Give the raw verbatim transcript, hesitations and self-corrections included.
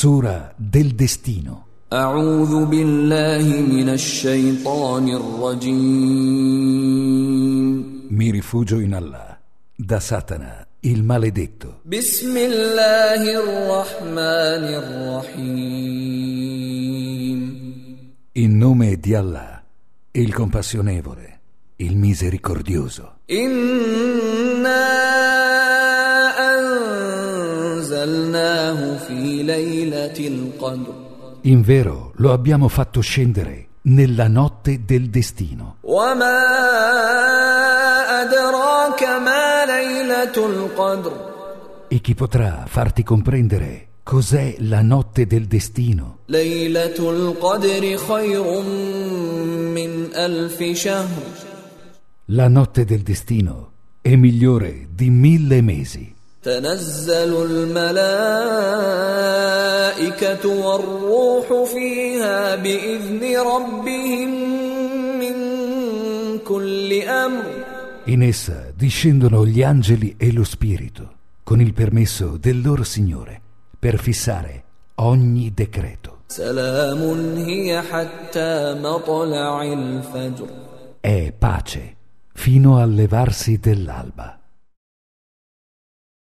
Sura del destino. أعوذ بالله من الشيطان الرجيم. Mi rifugio in Allah, da Satana, il maledetto. بسم الله الرحمن الرحيم. In nome di Allah, il compassionevole, il misericordioso. إنا أنزلناه في ليلة القدر. Invero lo abbiamo fatto scendere nella notte del destino. وما أدراك ما ليلة القدر. E chi potrà farti comprendere cos'è la notte del destino? ليلة القدر خير من ألف شهر. La notte del destino è migliore di mille mesi. تنزل الملائكة والروح فيها بإذن ربهم من كل أمر. In essa discendono gli angeli e lo spirito, con il permesso del loro Signore, per fissare ogni decreto. سلام هي حتى مطلع الفجر. È pace fino al levarsi dell'alba.